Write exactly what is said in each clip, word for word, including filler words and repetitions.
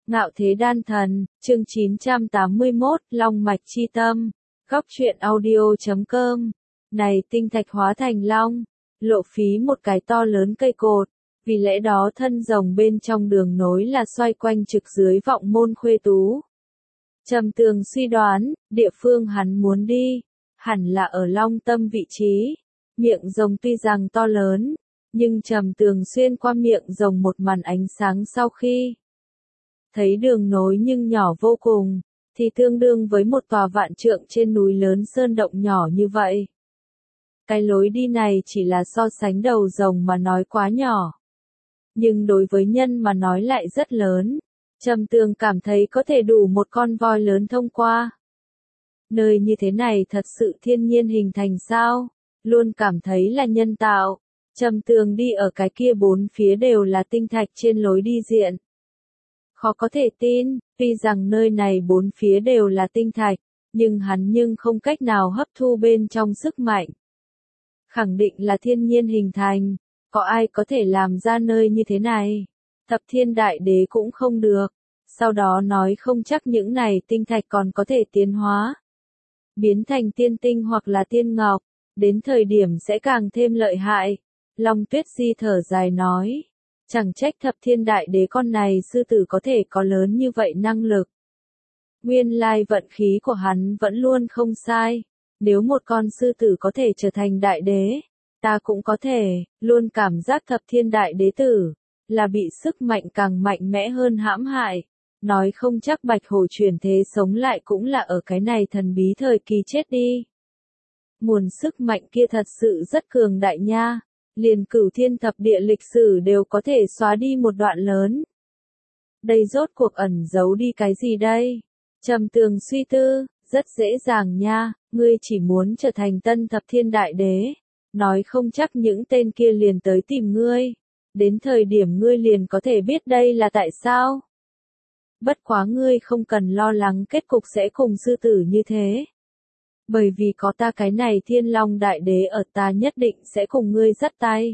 Ngạo Thế Đan Thần, chương chín trăm tám mươi mốt, Long Mạch Chi Tâm, góc truyện audio chấm com. Này tinh thạch hóa thành long, lộ phí một cái to lớn cây cột, vì lẽ đó thân rồng bên trong đường nối là xoay quanh trực dưới vọng môn Khuê Tú. Trầm Tường suy đoán, địa phương hắn muốn đi, hẳn là ở long tâm vị trí. Miệng rồng tuy rằng to lớn, nhưng Trầm Tường xuyên qua miệng rồng một màn ánh sáng sau khi thấy đường nối nhưng nhỏ vô cùng, thì tương đương với một tòa vạn trượng trên núi lớn sơn động nhỏ như vậy. Cái lối đi này chỉ là so sánh đầu rồng mà nói quá nhỏ. Nhưng đối với nhân mà nói lại rất lớn. Trầm Tường cảm thấy có thể đủ một con voi lớn thông qua. Nơi như thế này thật sự thiên nhiên hình thành sao? Luôn cảm thấy là nhân tạo. Trầm Tường đi ở cái kia bốn phía đều là tinh thạch trên lối đi diện. Khó có thể tin, tuy rằng nơi này bốn phía đều là tinh thạch, nhưng hắn nhưng không cách nào hấp thu bên trong sức mạnh. Khẳng định là thiên nhiên hình thành, có ai có thể làm ra nơi như thế này? Thập Thiên Đại Đế cũng không được, sau đó nói không chắc những này tinh thạch còn có thể tiến hóa. Biến thành tiên tinh hoặc là tiên ngọc, đến thời điểm sẽ càng thêm lợi hại. Long Tuyết Di thở dài nói. Chẳng trách Thập Thiên Đại Đế con này sư tử có thể có lớn như vậy năng lực. Nguyên lai vận khí của hắn vẫn luôn không sai. Nếu một con sư tử có thể trở thành đại đế, ta cũng có thể, luôn cảm giác Thập Thiên Đại Đế tử, là bị sức mạnh càng mạnh mẽ hơn hãm hại. Nói không chắc Bạch Hổ chuyển thế sống lại cũng là ở cái này thần bí thời kỳ chết đi. Nguồn sức mạnh kia thật sự rất cường đại nha. Liền Cửu Thiên Thập Địa lịch sử đều có thể xóa đi một đoạn lớn. Đây rốt cuộc ẩn giấu đi cái gì đây? Trầm Tường suy tư, rất dễ dàng nha, ngươi chỉ muốn trở thành tân Thập Thiên Đại Đế. Nói không chắc những tên kia liền tới tìm ngươi. Đến thời điểm ngươi liền có thể biết đây là tại sao. Bất quá ngươi không cần lo lắng kết cục sẽ cùng sư tử như thế. Bởi vì có ta cái này Thiên Long Đại Đế ở, ta nhất định sẽ cùng ngươi dắt tay.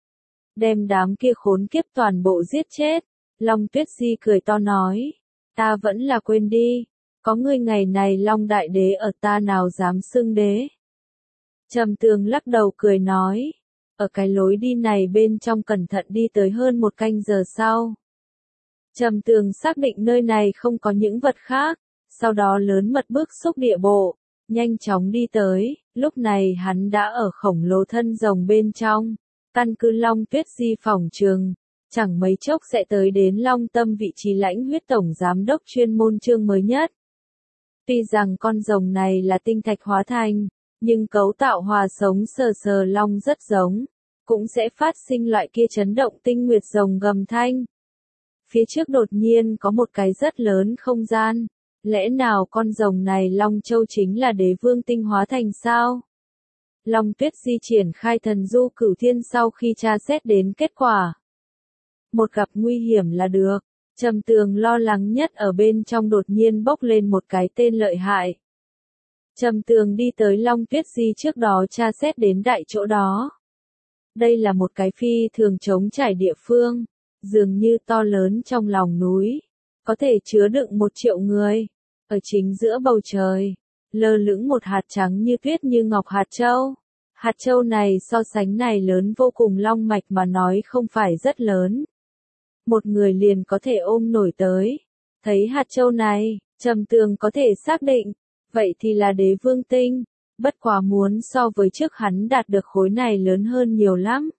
Đem đám kia khốn kiếp toàn bộ giết chết. Long Tuyết Di cười to nói. Ta vẫn là quên đi. Có ngươi ngày này Long Đại Đế ở, ta nào dám xưng đế. Trầm Tường lắc đầu cười nói. Ở cái lối đi này bên trong cẩn thận đi tới hơn một canh giờ sau. Trầm Tường xác định nơi này không có những vật khác. Sau đó lớn mật bước xúc địa bộ. Nhanh chóng đi tới, lúc này hắn đã ở khổng lồ thân rồng bên trong. Căn cứ Long Tuyết Di phỏng trường, chẳng mấy chốc sẽ tới đến Long Tâm vị trí lãnh huyết tổng giám đốc chuyên môn chương mới nhất. Tuy rằng con rồng này là tinh thạch hóa thành, nhưng cấu tạo hòa sống sờ sờ long rất giống, cũng sẽ phát sinh loại kia chấn động tinh nguyệt rồng gầm thanh. Phía trước đột nhiên có một cái rất lớn không gian. Lẽ nào con rồng này Long Châu chính là đế vương tinh hóa thành sao? Long Tuyết Di triển khai thần du cửu thiên sau khi tra xét đến kết quả. Một gặp nguy hiểm là được. Trầm Tường lo lắng nhất ở bên trong đột nhiên bốc lên một cái tên lợi hại. Trầm Tường đi tới Long Tuyết Di trước đó tra xét đến đại chỗ đó. Đây là một cái phi thường trống trải địa phương, dường như to lớn trong lòng núi. Có thể chứa đựng một triệu người. Ở chính giữa bầu trời, lơ lửng một hạt trắng như tuyết như ngọc hạt châu. Hạt châu này so sánh này lớn vô cùng, long mạch mà nói không phải rất lớn. Một người liền có thể ôm nổi tới. Thấy hạt châu này, Trầm Tường có thể xác định, vậy thì là đế vương tinh. Bất quá muốn so với trước hắn đạt được khối này lớn hơn nhiều lắm.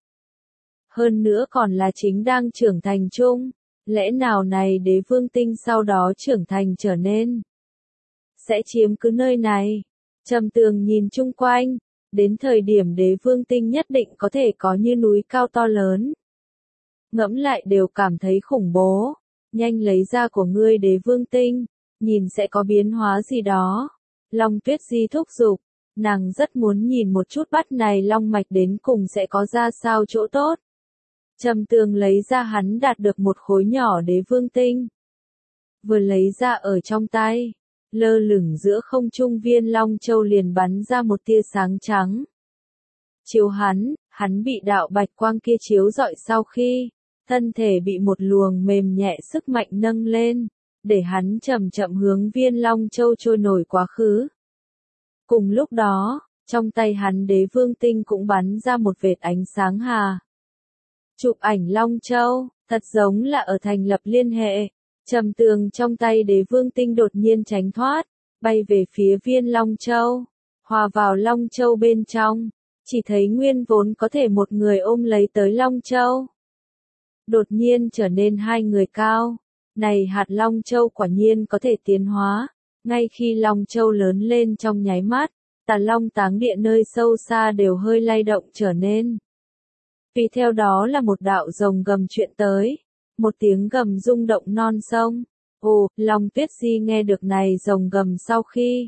Hơn nữa còn là chính đang trưởng thành chung. Lẽ nào này đế vương tinh sau đó trưởng thành trở nên sẽ chiếm cứ nơi này. Trầm Tường nhìn chung quanh, đến thời điểm đế vương tinh nhất định có thể có như núi cao to lớn. Ngẫm lại đều cảm thấy khủng bố. Nhanh lấy ra của ngươi đế vương tinh, nhìn sẽ có biến hóa gì đó. Long Tuyết Di thúc giục, nàng rất muốn nhìn một chút bắt này long mạch đến cùng sẽ có ra sao chỗ tốt. Trầm Tường lấy ra hắn đạt được một khối nhỏ đế vương tinh. Vừa lấy ra ở trong tay, lơ lửng giữa không trung viên Long Châu liền bắn ra một tia sáng trắng. Chiếu hắn, hắn bị đạo bạch quang kia chiếu rọi sau khi, thân thể bị một luồng mềm nhẹ sức mạnh nâng lên, để hắn chậm chậm hướng Viên Long Châu trôi nổi quá khứ. Cùng lúc đó, trong tay hắn Đế Vương Tinh cũng bắn ra một vệt ánh sáng hà. Chụp ảnh Long Châu, thật giống là ở thành lập liên hệ. Trầm Tường trong tay Đế Vương Tinh đột nhiên tránh thoát, bay về phía Viên Long Châu, hòa vào Long Châu bên trong, chỉ thấy nguyên vốn có thể một người ôm lấy tới Long Châu. Đột nhiên trở nên hai người cao, này hạt Long Châu quả nhiên có thể tiến hóa, ngay khi Long Châu lớn lên trong nháy mắt, Tà Long Táng Địa nơi sâu xa đều hơi lay động trở nên. Vì theo đó là một đạo rồng gầm chuyện tới, một tiếng gầm rung động non sông. Ồ, Long Tuyết Di nghe được này rồng gầm sau khi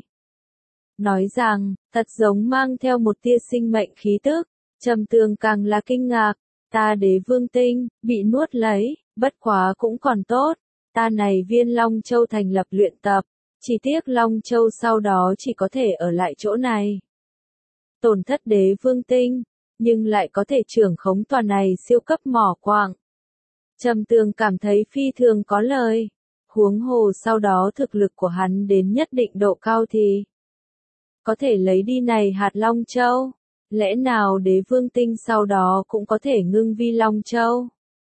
nói rằng, thật giống mang theo một tia sinh mệnh khí tức, Trầm Tường càng là kinh ngạc, ta Đế Vương Tinh, bị nuốt lấy, bất quá cũng còn tốt, ta này Viên Long Châu thành lập luyện tập, chỉ tiếc Long Châu sau đó chỉ có thể ở lại chỗ này. Tổn thất Đế Vương Tinh, nhưng lại có thể trưởng khống tòa này siêu cấp mỏ quạng. Trầm Tường cảm thấy phi thường có lời, huống hồ sau đó thực lực của hắn đến nhất định độ cao thì có thể lấy đi này hạt Long Châu, lẽ nào Đế Vương Tinh sau đó cũng có thể ngưng vi Long Châu.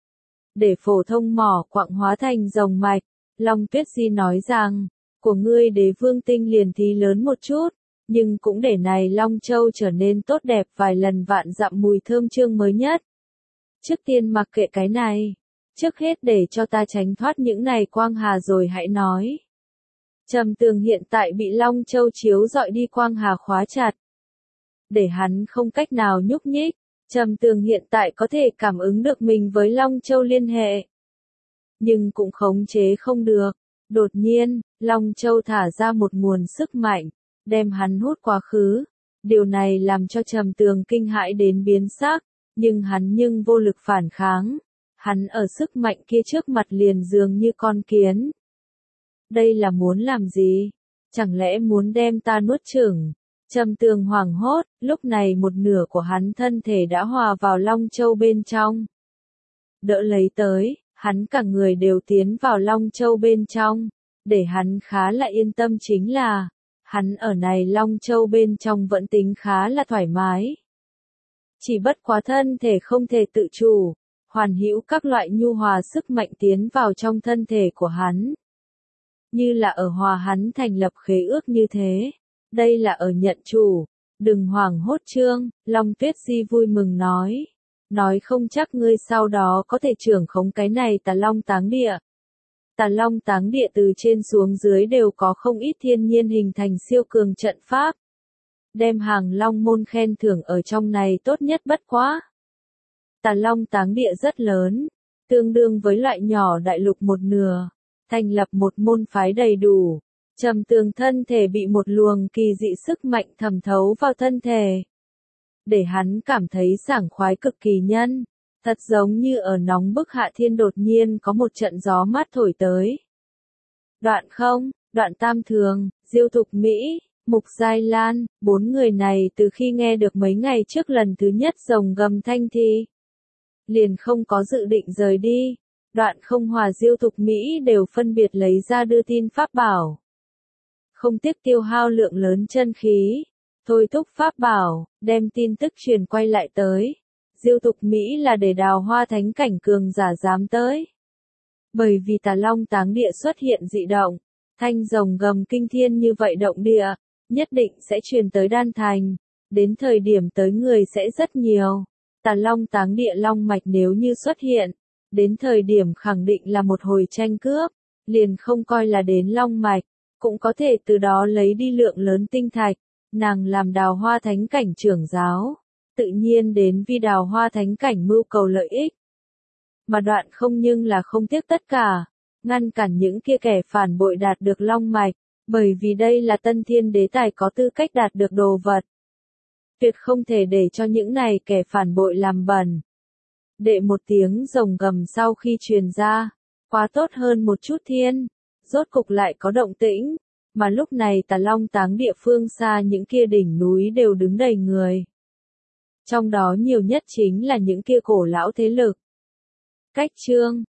Để phổ thông mỏ quạng hóa thành rồng mạch, Long Tuyết Di nói rằng, của ngươi Đế Vương Tinh liền thì lớn một chút, nhưng cũng để này Long Châu trở nên tốt đẹp vài lần vạn dặm mùi thơm chương mới nhất. Trước tiên mặc kệ cái này, trước hết để cho ta tránh thoát những này quang hà rồi hãy nói. Trầm Tường hiện tại bị Long Châu chiếu dọi đi quang hà khóa chặt, để hắn không cách nào nhúc nhích. Trầm Tường hiện tại có thể cảm ứng được mình với Long Châu liên hệ, nhưng cũng khống chế không được. Đột nhiên, Long Châu thả ra một nguồn sức mạnh, đem hắn hút quá khứ. Điều này làm cho Trầm Tường kinh hãi đến biến sắc, nhưng hắn nhưng vô lực phản kháng. Hắn ở sức mạnh kia trước mặt liền dường như con kiến. Đây là muốn làm gì? Chẳng lẽ muốn đem ta nuốt chửng? Trầm Tường hoảng hốt, lúc này một nửa của hắn thân thể đã hòa vào Long Châu bên trong. Đỡ lấy tới, hắn cả người đều tiến vào Long Châu bên trong. Để hắn khá là yên tâm chính là, hắn ở này Long Châu bên trong vẫn tính khá là thoải mái. Chỉ bất quá thân thể không thể tự chủ, hoàn hữu các loại nhu hòa sức mạnh tiến vào trong thân thể của hắn. Như là ở hòa hắn thành lập khế ước như thế. Đây là ở nhận chủ. Đừng hoảng hốt chương, Long Tuyết Di vui mừng nói. Nói không chắc ngươi sau đó có thể trưởng khống cái này Tà Long Táng Địa. Tà Long Táng Địa từ trên xuống dưới đều có không ít thiên nhiên hình thành siêu cường trận pháp. Đem hàng Long môn khen thưởng ở trong này tốt nhất bất quá. Tà Long Táng Địa rất lớn, tương đương với loại nhỏ đại lục một nửa, thành lập một môn phái đầy đủ. Trầm Tường thân thể bị một luồng kỳ dị sức mạnh thẩm thấu vào thân thể, để hắn cảm thấy sảng khoái cực kỳ nhân, thật giống như ở nóng bức hạ thiên đột nhiên có một trận gió mát thổi tới. Đoạn không, Đoạn Tam Thường, Diêu Thục Mỹ, Mục Giai Lan, bốn người này từ khi nghe được mấy ngày trước lần thứ nhất rồng gầm thanh thì liền không có dự định rời đi. Đoạn không hòa Diêu Thục Mỹ đều phân biệt lấy ra đưa tin pháp bảo. Không tiếc tiêu hao lượng lớn chân khí, thôi thúc pháp bảo, đem tin tức truyền quay lại tới. Diêu Thục Mỹ là để Đào Hoa thánh cảnh cường giả dám tới. Bởi vì Tà Long Táng Địa xuất hiện dị động, thanh rồng gầm kinh thiên như vậy động địa, nhất định sẽ truyền tới Đan Thành, đến thời điểm tới người sẽ rất nhiều. Tà Long Táng Địa long mạch nếu như xuất hiện, đến thời điểm khẳng định là một hồi tranh cướp, liền không coi là đến long mạch, cũng có thể từ đó lấy đi lượng lớn tinh thạch. Nàng làm Đào Hoa thánh cảnh trưởng giáo, tự nhiên đến vì Đào Hoa thánh cảnh mưu cầu lợi ích. Mà Đoạn không nhưng là không tiếc tất cả, ngăn cản những kia kẻ phản bội đạt được long mạch, bởi vì đây là Tân Thiên Đế tài có tư cách đạt được đồ vật. Tuyệt không thể để cho những này kẻ phản bội làm bẩn. Đệ một tiếng rồng gầm sau khi truyền ra, quá tốt hơn một chút thiên, rốt cục lại có động tĩnh, mà lúc này Tà Long Táng Địa phương xa những kia đỉnh núi đều đứng đầy người. Trong đó nhiều nhất chính là những kia cổ lão thế lực. Cách chương